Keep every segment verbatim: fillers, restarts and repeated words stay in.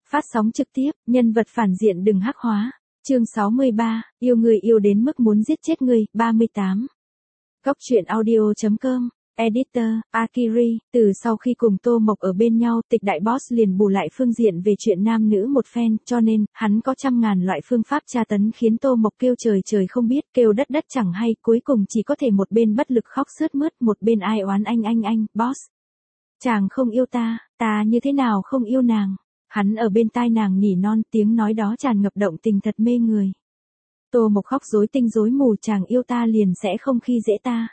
Phát sóng trực tiếp, nhân vật phản diện đừng hắc hóa. Chương sáu mươi ba, yêu người yêu đến mức muốn giết chết người, ba mươi tám. Góc truyện audio chấm com, Editor, Akiri, từ sau khi cùng Tô Mộc ở bên nhau, Tịch Đại Boss liền bù lại phương diện về chuyện nam nữ một phen, cho nên, hắn có trăm ngàn loại phương pháp tra tấn khiến Tô Mộc kêu trời trời không biết, kêu đất đất chẳng hay, cuối cùng chỉ có thể một bên bất lực khóc sướt mướt, một bên ai oán anh anh anh, boss. Chàng không yêu ta, ta như thế nào không yêu nàng. Hắn ở bên tai nàng nỉ non, tiếng nói đó tràn ngập động tình thật mê người. Tô Mộc khóc rối tinh rối mù, chàng yêu ta liền sẽ không khi dễ ta.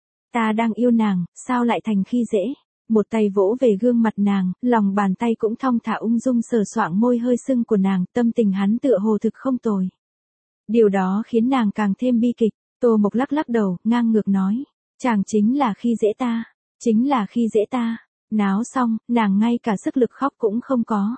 Ta đang yêu nàng, sao lại thành khi dễ? Một tay vỗ về gương mặt nàng, lòng bàn tay cũng thong thả ung dung sờ soạng môi hơi sưng của nàng, tâm tình hắn tựa hồ thực không tồi. Điều đó khiến nàng càng thêm bi kịch. Tô Mộc lắc lắc đầu, ngang ngược nói, chàng chính là khi dễ ta, chính là khi dễ ta. Náo xong, nàng ngay cả sức lực khóc cũng không có.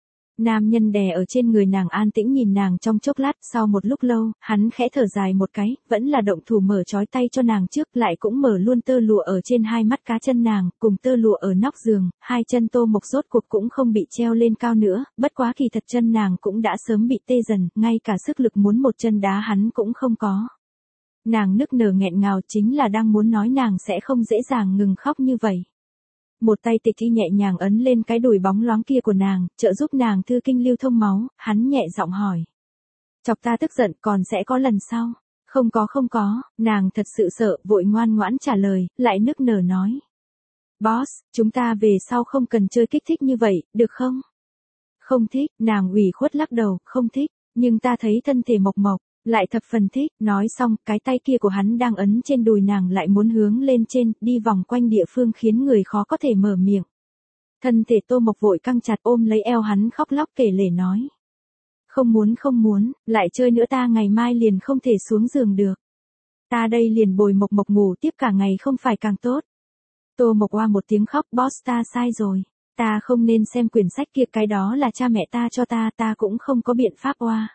Nam nhân đè ở trên người nàng an tĩnh nhìn nàng trong chốc lát, sau một lúc lâu, hắn khẽ thở dài một cái, vẫn là động thủ mở trói tay cho nàng trước, lại cũng mở luôn tơ lụa ở trên hai mắt cá chân nàng, cùng tơ lụa ở nóc giường, hai chân Tô Mộc rốt cuộc cũng không bị treo lên cao nữa, bất quá kỳ thật chân nàng cũng đã sớm bị tê dần, ngay cả sức lực muốn một chân đá hắn cũng không có. Nàng nức nở nghẹn ngào, chính là đang muốn nói nàng sẽ không dễ dàng ngừng khóc như vậy. Một tay Tịch Thi nhẹ nhàng ấn lên cái đùi bóng loáng kia của nàng, trợ giúp nàng thư kinh lưu thông máu, hắn nhẹ giọng hỏi. Chọc ta tức giận còn sẽ có lần sau? Không có không có, nàng thật sự sợ, vội ngoan ngoãn trả lời, lại nức nở nói. Boss, chúng ta về sau không cần chơi kích thích như vậy, được không? Không thích, nàng ủy khuất lắc đầu, không thích, nhưng ta thấy thân thể Mộc Mộc lại thập phần thích. Nói xong, cái tay kia của hắn đang ấn trên đùi nàng lại muốn hướng lên trên, đi vòng quanh địa phương khiến người khó có thể mở miệng. Thân thể Tô Mộc vội căng chặt ôm lấy eo hắn khóc lóc kể lể nói. Không muốn không muốn, lại chơi nữa ta ngày mai liền không thể xuống giường được. Ta đây liền bồi Mộc Mộc ngủ tiếp cả ngày không phải càng tốt. Tô Mộc oa một tiếng khóc, boss ta sai rồi. Ta không nên xem quyển sách kia, cái đó là cha mẹ ta cho ta, ta cũng không có biện pháp oa.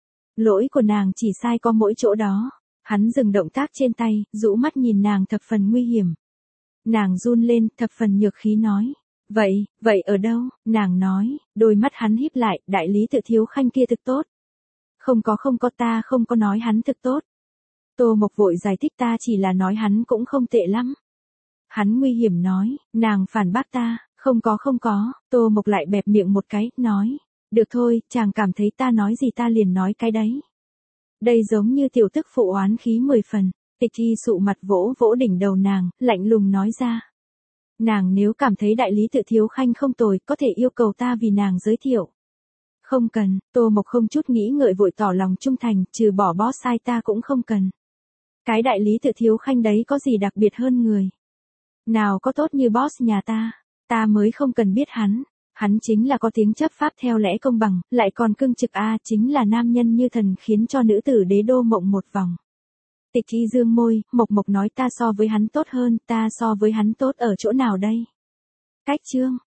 Lỗi của nàng chỉ sai có mỗi chỗ đó. Hắn dừng động tác trên tay, rũ mắt nhìn nàng thập phần nguy hiểm. Nàng run lên, thập phần nhược khí nói. Vậy, vậy ở đâu? Nàng nói, đôi mắt hắn híp lại, đại lý Tự Thiếu Khanh kia thực tốt. Không có không có, ta không có nói hắn thực tốt. Tô Mộc vội giải thích, ta chỉ là nói hắn cũng không tệ lắm. Hắn nguy hiểm nói, nàng phản bác ta, không có không có, Tô Mộc lại bẹp miệng một cái, nói. Được thôi, chàng cảm thấy ta nói gì ta liền nói cái đấy. Đây giống như tiểu tức phụ oán khí mười phần. Tịch Thi sụ mặt vỗ vỗ đỉnh đầu nàng, lạnh lùng nói ra. Nàng nếu cảm thấy đại lý Tự Thiếu Khanh không tồi, có thể yêu cầu ta vì nàng giới thiệu. Không cần, Tô Mộc không chút nghĩ ngợi vội tỏ lòng trung thành, trừ bỏ boss sai ta cũng không cần. Cái đại lý Tự Thiếu Khanh đấy có gì đặc biệt hơn người. Nào có tốt như boss nhà ta, ta mới không cần biết hắn. Hắn chính là có tiếng chấp pháp theo lẽ công bằng, lại còn cưng trực a, chính là nam nhân như thần khiến cho nữ tử đế đô mộng một vòng. Tịch Thi dương môi, Mộc Mộc nói ta so với hắn tốt hơn, ta so với hắn tốt ở chỗ nào đây? Cách chương,